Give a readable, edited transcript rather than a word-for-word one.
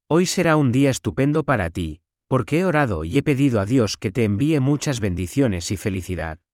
Hoy será un día estupendo para ti, porque he orado y he pedido a Dios que te envíe muchas bendiciones y felicidad.